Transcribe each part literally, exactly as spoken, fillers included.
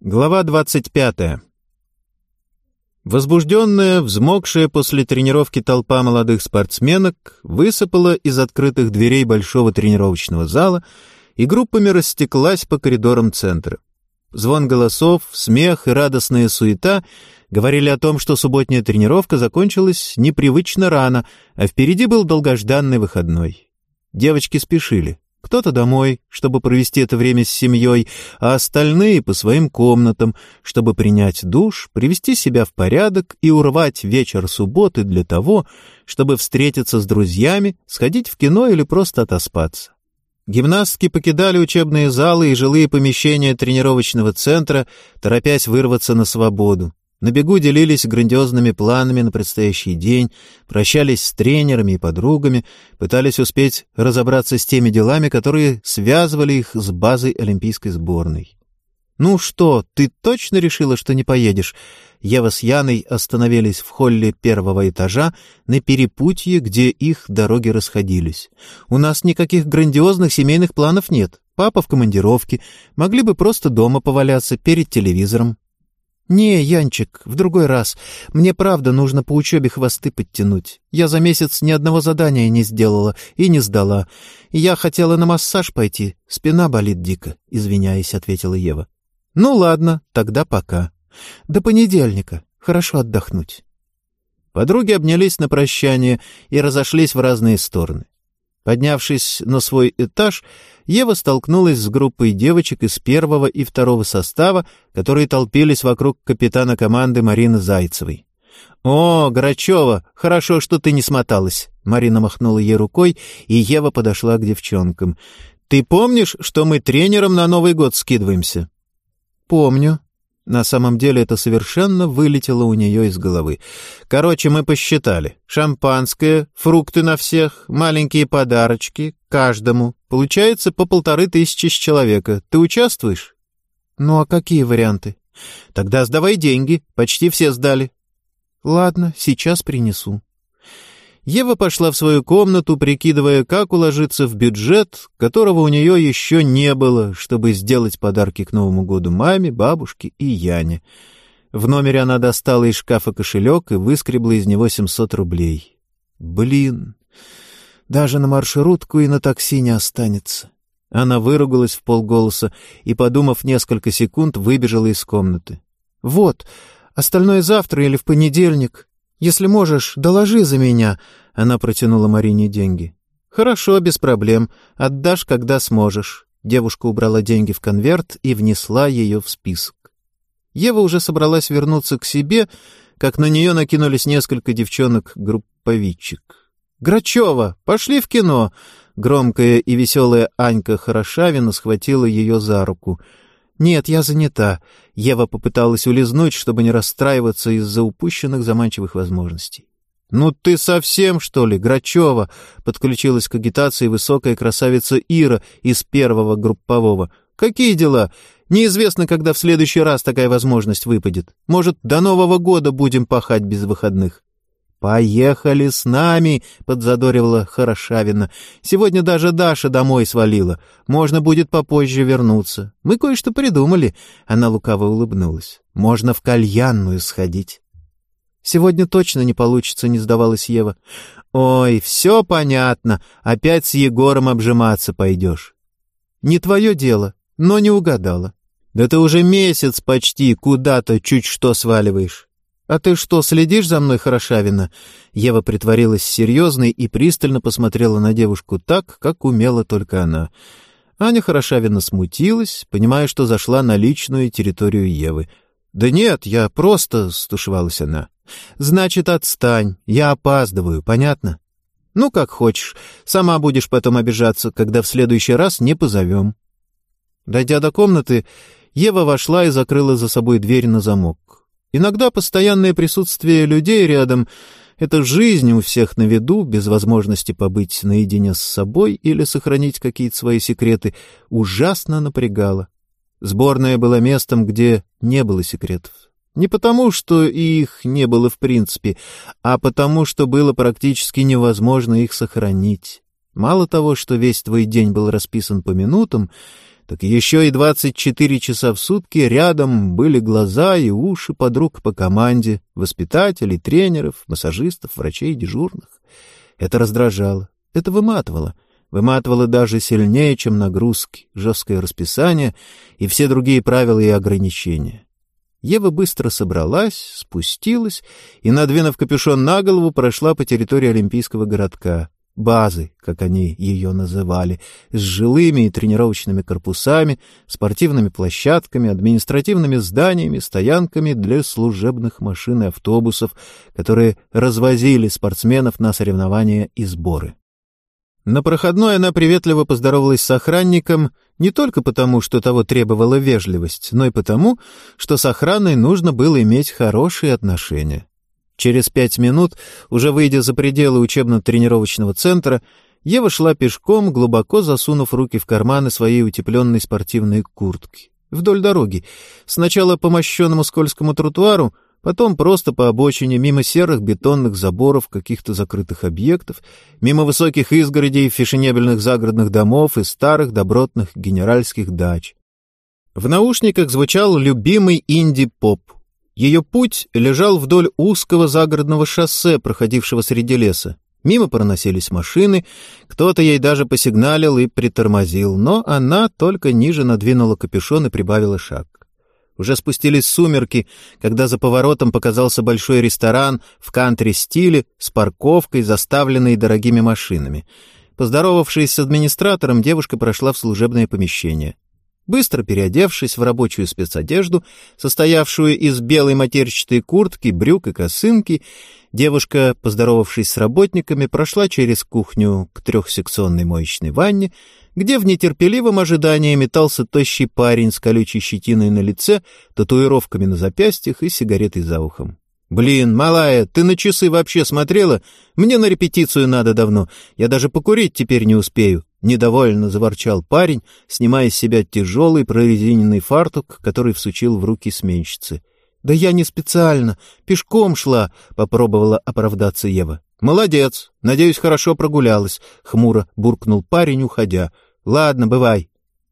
Глава двадцать пятая. Возбужденная, взмокшая после тренировки толпа молодых спортсменок высыпала из открытых дверей большого тренировочного зала и группами растеклась по коридорам центра. Звон голосов, смех и радостная суета говорили о том, что субботняя тренировка закончилась непривычно рано, а впереди был долгожданный выходной. Девочки спешили. Кто-то домой, чтобы провести это время с семьей, а остальные по своим комнатам, чтобы принять душ, привести себя в порядок и урвать вечер субботы для того, чтобы встретиться с друзьями, сходить в кино или просто отоспаться. Гимнастки покидали учебные залы и жилые помещения тренировочного центра, торопясь вырваться на свободу. На бегу делились грандиозными планами на предстоящий день, прощались с тренерами и подругами, пытались успеть разобраться с теми делами, которые связывали их с базой олимпийской сборной. «Ну что, ты точно решила, что не поедешь?» Ева с Яной остановились в холле первого этажа на перепутье, где их дороги расходились. «У нас никаких грандиозных семейных планов нет. Папа в командировке. Могли бы просто дома поваляться перед телевизором». «Не, Янчик, в другой раз. Мне правда нужно по учебе хвосты подтянуть. Я за месяц ни одного задания не сделала и не сдала. Я хотела на массаж пойти. Спина болит дико», — извиняясь, ответила Ева. «Ну ладно, тогда пока. До понедельника. Хорошо отдохнуть». Подруги обнялись на прощание и разошлись в разные стороны. Поднявшись на свой этаж, Ева столкнулась с группой девочек из первого и второго состава, которые толпились вокруг капитана команды Марины Зайцевой. «О, Грачева, хорошо, что ты не смоталась!» Марина махнула ей рукой, и Ева подошла к девчонкам. «Ты помнишь, что мы тренером на Новый год скидываемся?» «Помню». На самом деле это совершенно вылетело у нее из головы. «Короче, мы посчитали. Шампанское, фрукты на всех, маленькие подарочки, каждому. Получается по полторы тысячи с человека. Ты участвуешь?» «Ну а какие варианты?» «Тогда сдавай деньги. Почти все сдали». «Ладно, сейчас принесу». Ева пошла в свою комнату, прикидывая, как уложиться в бюджет, которого у нее еще не было, чтобы сделать подарки к Новому году маме, бабушке и Яне. В номере она достала из шкафа кошелек и выскребла из него семьсот рублей. Блин, даже на маршрутку и на такси не останется. Она выругалась вполголоса и, подумав несколько секунд, выбежала из комнаты. «Вот, остальное завтра или в понедельник. Если можешь, доложи за меня», — она протянула Марине деньги. «Хорошо, без проблем. Отдашь, когда сможешь». Девушка убрала деньги в конверт и внесла ее в список. Ева уже собралась вернуться к себе, как на нее накинулись несколько девчонок-групповичек. «Грачева, пошли в кино!» Громкая и веселая Анька Хорошавина схватила ее за руку. «Нет, я занята». Ева попыталась улизнуть, чтобы не расстраиваться из-за упущенных заманчивых возможностей. «Ну ты совсем, что ли, Грачева?» — подключилась к агитации высокая красавица Ира из первого группового. «Какие дела? Неизвестно, когда в следующий раз такая возможность выпадет. Может, до Нового года будем пахать без выходных». «Поехали с нами!» — подзадоривала Хорошавина. «Сегодня даже Даша домой свалила. Можно будет попозже вернуться. Мы кое-что придумали». Она лукаво улыбнулась. «Можно в кальянную сходить». «Сегодня точно не получится», — не сдавалась Ева. «Ой, все понятно. Опять с Егором обжиматься пойдешь». «Не твое дело, но не угадала». «Да ты уже месяц почти куда-то чуть что сваливаешь». «А ты что, следишь за мной, Хорошавина?» Ева притворилась серьезной и пристально посмотрела на девушку так, как умела только она. Аня Хорошавина смутилась, понимая, что зашла на личную территорию Евы. «Да нет, я просто...» — стушевалась она. «Значит, отстань. Я опаздываю, понятно?» «Ну, как хочешь. Сама будешь потом обижаться, когда в следующий раз не позовем». Дойдя до комнаты, Ева вошла и закрыла за собой дверь на замок. Иногда постоянное присутствие людей рядом — это жизнь у всех на виду, без возможности побыть наедине с собой или сохранить какие-то свои секреты, ужасно напрягало. Сборная была местом, где не было секретов. Не потому, что их не было в принципе, а потому, что было практически невозможно их сохранить. Мало того, что весь твой день был расписан по минутам, так еще и двадцать четыре часа в сутки рядом были глаза и уши подруг по команде, воспитателей, тренеров, массажистов, врачей, дежурных. Это раздражало, это выматывало. Выматывало даже сильнее, чем нагрузки, жесткое расписание и все другие правила и ограничения. Ева быстро собралась, спустилась и, надвинув капюшон на голову, прошла по территории Олимпийского городка, базы, как они ее называли, с жилыми и тренировочными корпусами, спортивными площадками, административными зданиями, стоянками для служебных машин и автобусов, которые развозили спортсменов на соревнования и сборы. На проходной она приветливо поздоровалась с охранником не только потому, что того требовала вежливость, но и потому, что с охраной нужно было иметь хорошие отношения. Через пять минут, уже выйдя за пределы учебно-тренировочного центра, Ева шла пешком, глубоко засунув руки в карманы своей утепленной спортивной куртки. Вдоль дороги, сначала по мощенному скользкому тротуару, потом просто по обочине, мимо серых бетонных заборов каких-то закрытых объектов, мимо высоких изгородей фешенебельных загородных домов и старых добротных генеральских дач. В наушниках звучал любимый инди-поп. Ее путь лежал вдоль узкого загородного шоссе, проходившего среди леса. Мимо проносились машины, кто-то ей даже посигналил и притормозил, но она только ниже надвинула капюшон и прибавила шаг. Уже спустились сумерки, когда за поворотом показался большой ресторан в кантри-стиле с парковкой, заставленной дорогими машинами. Поздоровавшись с администратором, девушка прошла в служебное помещение. Быстро переодевшись в рабочую спецодежду, состоявшую из белой матерчатой куртки, брюк и косынки, девушка, поздоровавшись с работниками, прошла через кухню к трехсекционной моечной ванне, где в нетерпеливом ожидании метался тощий парень с колючей щетиной на лице, татуировками на запястьях и сигаретой за ухом. «Блин, малая, ты на часы вообще смотрела? Мне на репетицию надо давно. Я даже покурить теперь не успею». Недовольно заворчал парень, снимая с себя тяжелый прорезиненный фартук, который всучил в руки сменщицы. «Да я не специально, пешком шла», — попробовала оправдаться Ева. «Молодец. Надеюсь, хорошо прогулялась», — хмуро буркнул парень, уходя. «Ладно, бывай».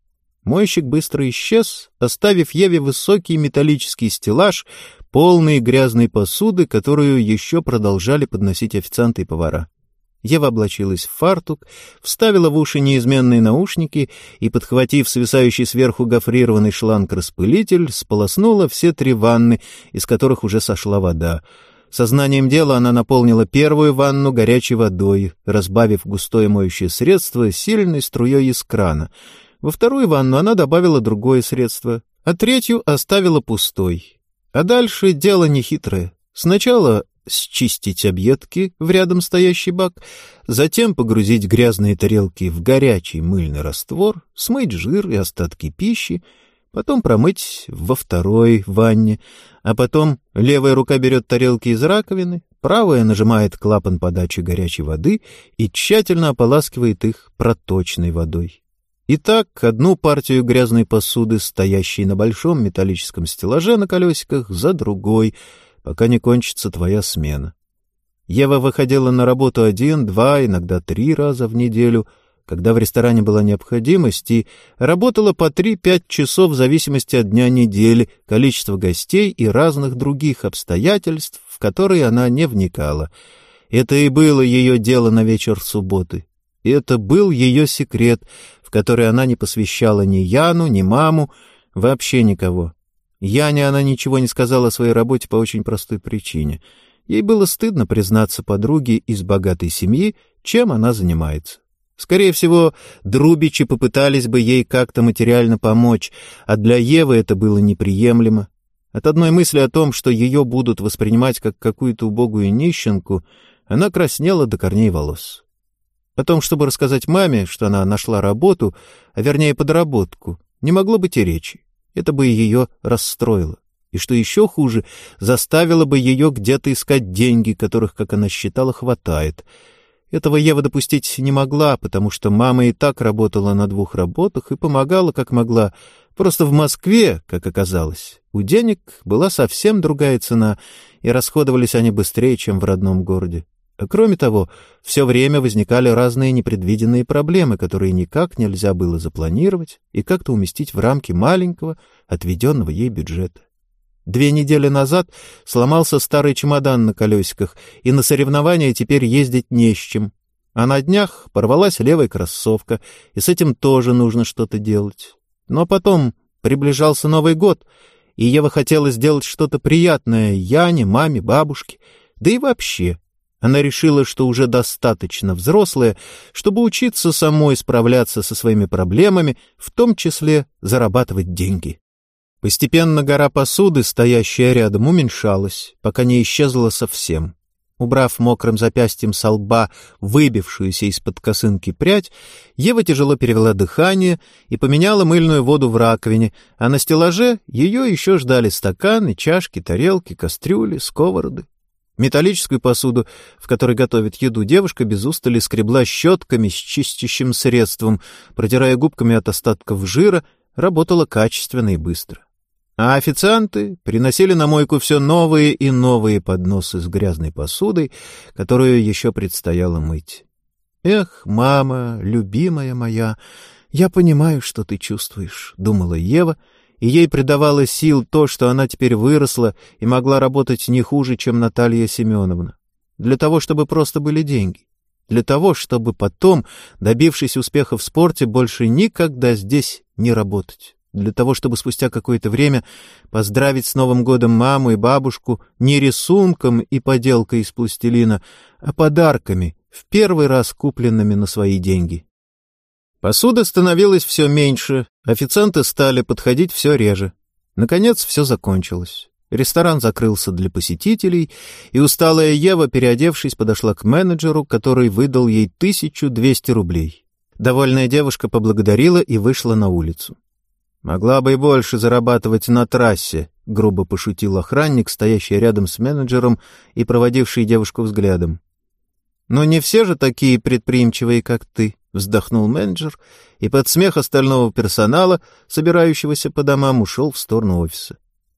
Мойщик быстро исчез, оставив Еве высокий металлический стеллаж, полный грязной посуды, которую еще продолжали подносить официанты и повара. Ева облачилась в фартук, вставила в уши неизменные наушники и, подхватив свисающий сверху гофрированный шланг-распылитель, сполоснула все три ванны, из которых уже сошла вода. Сознанием дела она наполнила первую ванну горячей водой, разбавив густое моющее средство сильной струей из крана. Во вторую ванну она добавила другое средство, а третью оставила пустой. А дальше дело нехитрое. Сначала счистить объедки в рядом стоящий бак, затем погрузить грязные тарелки в горячий мыльный раствор, смыть жир и остатки пищи, потом промыть во второй ванне, а потом левая рука берет тарелки из раковины, правая нажимает клапан подачи горячей воды и тщательно ополаскивает их проточной водой. Итак, одну партию грязной посуды, стоящей на большом металлическом стеллаже на колесиках, за другой, пока не кончится твоя смена. Ева выходила на работу один, два, иногда три раза в неделю, когда в ресторане была необходимость, и работала по три-пять часов в зависимости от дня недели, количества гостей и разных других обстоятельств, в которые она не вникала. Это и было ее дело на вечер субботы. И это был ее секрет, в который она не посвящала ни Яну, ни маму, вообще никого. Яне она ничего не сказала о своей работе по очень простой причине. Ей было стыдно признаться подруге из богатой семьи, чем она занимается. Скорее всего, Друбичи попытались бы ей как-то материально помочь, а для Евы это было неприемлемо. От одной мысли о том, что ее будут воспринимать как какую-то убогую нищенку, она краснела до корней волос. О том, чтобы рассказать маме, что она нашла работу, а вернее подработку, не могло быть и речи. Это бы ее расстроило. И что еще хуже, заставило бы ее где-то искать деньги, которых, как она считала, хватает. Этого Ева допустить не могла, потому что мама и так работала на двух работах и помогала, как могла. Просто в Москве, как оказалось, у денег была совсем другая цена, и расходовались они быстрее, чем в родном городе. Кроме того, все время возникали разные непредвиденные проблемы, которые никак нельзя было запланировать и как-то уместить в рамки маленького, отведенного ей бюджета. Две недели назад сломался старый чемодан на колесиках, и на соревнования теперь ездить не с чем. А на днях порвалась левая кроссовка, и с этим тоже нужно что-то делать. Но потом приближался Новый год, и Ева хотела сделать что-то приятное Яне, маме, бабушке, да и вообще. Она решила, что уже достаточно взрослая, чтобы учиться самой справляться со своими проблемами, в том числе зарабатывать деньги. Постепенно гора посуды, стоящая рядом, уменьшалась, пока не исчезла совсем. Убрав мокрым запястьем со лба выбившуюся из-под косынки прядь, Ева тяжело перевела дыхание и поменяла мыльную воду в раковине, а на стеллаже ее еще ждали стаканы, чашки, тарелки, кастрюли, сковороды. Металлическую посуду, в которой готовит еду, девушка без устали скребла щетками с чистящим средством, протирая губками от остатков жира, работала качественно и быстро. А официанты приносили на мойку все новые и новые подносы с грязной посудой, которую еще предстояло мыть. «Эх, мама, любимая моя, я понимаю, что ты чувствуешь», — думала Ева, и ей придавало сил то, что она теперь выросла и могла работать не хуже, чем Наталья Семеновна. Для того, чтобы просто были деньги. Для того, чтобы потом, добившись успеха в спорте, больше никогда здесь не работать. Для того, чтобы спустя какое-то время поздравить с Новым годом маму и бабушку не рисунком и поделкой из пластилина, а подарками, в первый раз купленными на свои деньги. Посуда становилась все меньше, официанты стали подходить все реже. Наконец все закончилось. Ресторан закрылся для посетителей, и усталая Ева, переодевшись, подошла к менеджеру, который выдал ей тысячу двести рублей. Довольная девушка поблагодарила и вышла на улицу. «Могла бы и больше зарабатывать на трассе», — грубо пошутил охранник, стоящий рядом с менеджером и проводивший девушку взглядом. «Но не все же такие предприимчивые, как ты», — вздохнул менеджер, и под смех остального персонала, собирающегося по домам, ушел в сторону офиса.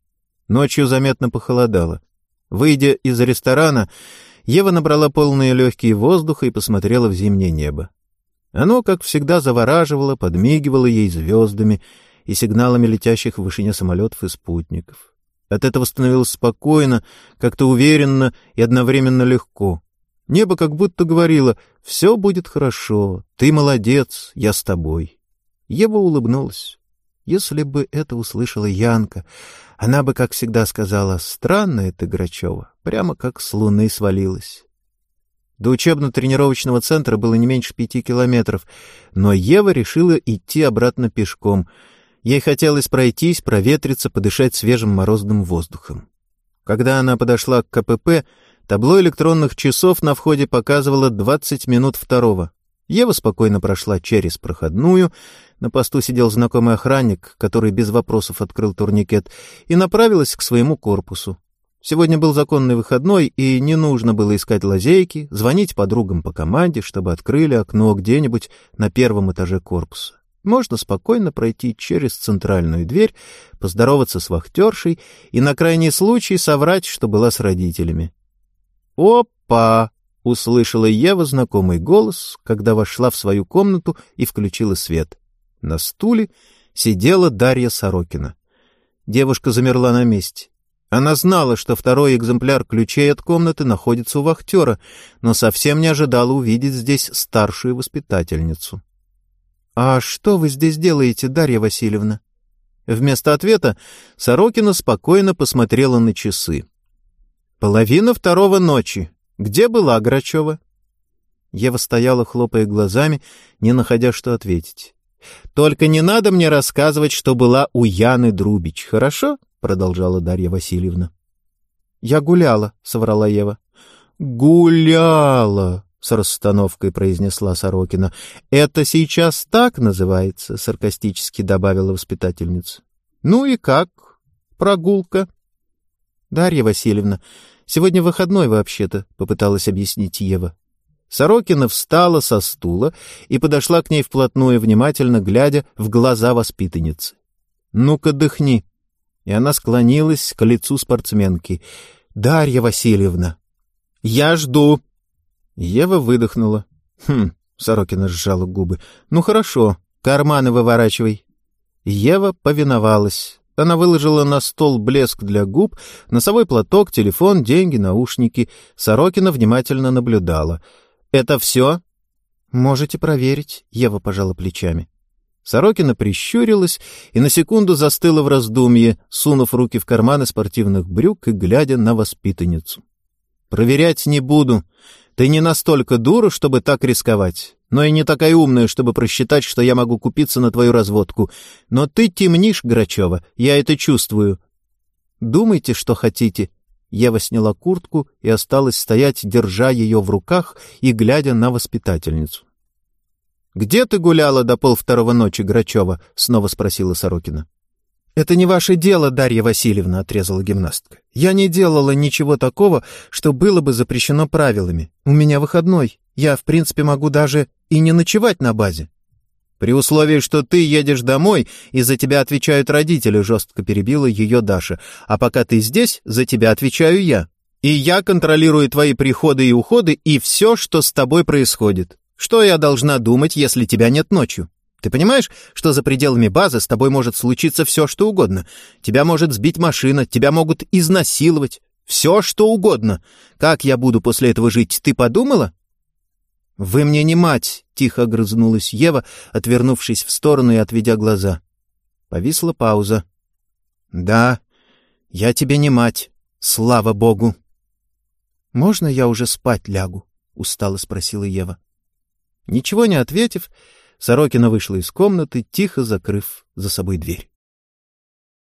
Ночью заметно похолодало. Выйдя из ресторана, Ева набрала полные легкие воздуха и посмотрела в зимнее небо. Оно, как всегда, завораживало, подмигивало ей звездами и сигналами летящих в вышине самолетов и спутников. От этого становилось спокойно, как-то уверенно и одновременно легко. Небо как будто говорило: «Все будет хорошо, ты молодец, я с тобой». Ева улыбнулась. Если бы это услышала Янка, она бы, как всегда, сказала: «Странная ты, Грачева, прямо как с луны свалилась». До учебно-тренировочного центра было не меньше пяти километров, но Ева решила идти обратно пешком. Ей хотелось пройтись, проветриться, подышать свежим морозным воздухом. Когда она подошла к ка пэ пэ, табло электронных часов на входе показывало двадцать минут второго. Ева спокойно прошла через проходную, на посту сидел знакомый охранник, который без вопросов открыл турникет, и направилась к своему корпусу. Сегодня был законный выходной, и не нужно было искать лазейки, звонить подругам по команде, чтобы открыли окно где-нибудь на первом этаже корпуса. Можно спокойно пройти через центральную дверь, поздороваться с вахтершей и на крайний случай соврать, что была с родителями. «Опа!» — услышала Ева знакомый голос, когда вошла в свою комнату и включила свет. На стуле сидела Дарья Сорокина. Девушка замерла на месте. Она знала, что второй экземпляр ключей от комнаты находится у вахтера, но совсем не ожидала увидеть здесь старшую воспитательницу. «А что вы здесь делаете, Дарья Васильевна?» Вместо ответа Сорокина спокойно посмотрела на часы. «Половина второго ночи. Где была Грачева?» Ева стояла, хлопая глазами, не находя, что ответить. «Только не надо мне рассказывать, что была у Яны Друбич, хорошо?» — продолжала Дарья Васильевна. «Я гуляла», — соврала Ева. «Гуляла», — с расстановкой произнесла Сорокина. «Это сейчас так называется?» — саркастически добавила воспитательница. «Ну и как? Прогулка?» «Дарья Васильевна, сегодня выходной вообще-то», — попыталась объяснить Ева. Сорокина встала со стула и подошла к ней вплотную, внимательно глядя в глаза воспитанницы. «Ну-ка, дыхни». И она склонилась к лицу спортсменки. «Дарья Васильевна». «Я жду». Ева выдохнула. «Хм», — Сорокина сжала губы. «Ну хорошо, карманы выворачивай». Ева повиновалась. Она выложила на стол блеск для губ, носовой платок, телефон, деньги, наушники. Сорокина внимательно наблюдала. «Это все?» «Можете проверить», — Ева пожала плечами. Сорокина прищурилась и на секунду застыла в раздумье, сунув руки в карманы спортивных брюк и глядя на воспитанницу. «Проверять не буду. Ты не настолько дура, чтобы так рисковать, но и не такая умная, чтобы просчитать, что я могу купиться на твою разводку. Но ты темнишь, Грачева, я это чувствую». «Думайте, что хотите». Ева сняла куртку и осталась стоять, держа ее в руках и глядя на воспитательницу. «Где ты гуляла до полвторого ночи, Грачева?» — снова спросила Сорокина. «Это не ваше дело, Дарья Васильевна», — отрезала гимнастка. «Я не делала ничего такого, что было бы запрещено правилами. У меня выходной. Я, в принципе, могу даже и не ночевать на базе». «При условии, что ты едешь домой, и за тебя отвечают родители», — жестко перебила ее Даша. «А пока ты здесь, за тебя отвечаю я. И я контролирую твои приходы и уходы и все, что с тобой происходит. Что я должна думать, если тебя нет ночью? Ты понимаешь, что за пределами базы с тобой может случиться все, что угодно? Тебя может сбить машина, тебя могут изнасиловать. Все, что угодно. Как я буду после этого жить, ты подумала?» «Вы мне не мать», — тихо огрызнулась Ева, отвернувшись в сторону и отведя глаза. Повисла пауза. «Да, я тебе не мать, слава богу». «Можно я уже спать лягу?» — устало спросила Ева. Ничего не ответив, Сорокина вышла из комнаты, тихо закрыв за собой дверь.